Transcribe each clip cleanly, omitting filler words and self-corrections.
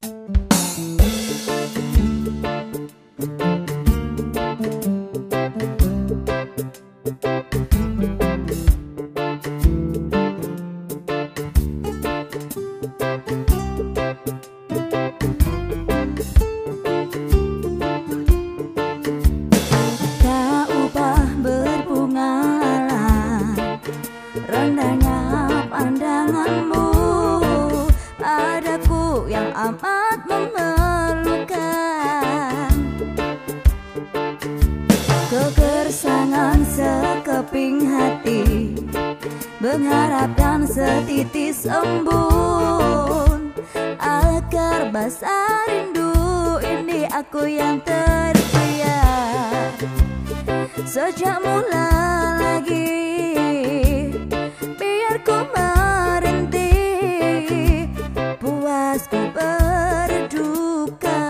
Rendahnya pandanganmu padaku yang amat memerlukan kegersangan sekeping hati, mengharapkan setitis embun agar basah rindu ini aku yang terbiar. Sejak mula lagi biar ku merintih, puas ku berduka.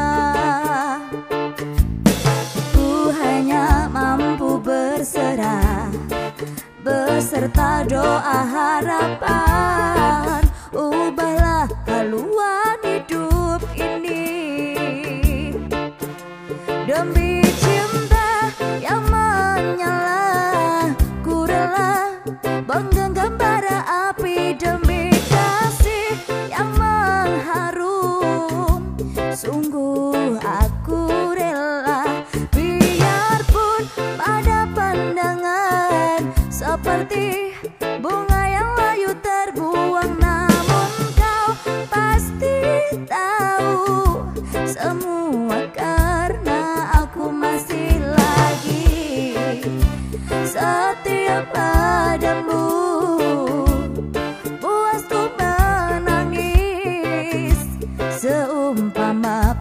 Ku hanya mampu berserah beserta doa harapan, ubahlah haluan hidup ini demi cinta yang menyala. Ku rela menggenggam bara api demi kasih yang mengharum. Sungguh aku rela, biarpun pada pandangan seperti bunga yang layu terbuang, namun kau pasti tahu semua karena aku masih lagi setia padamu. Puas ku menangis seumpama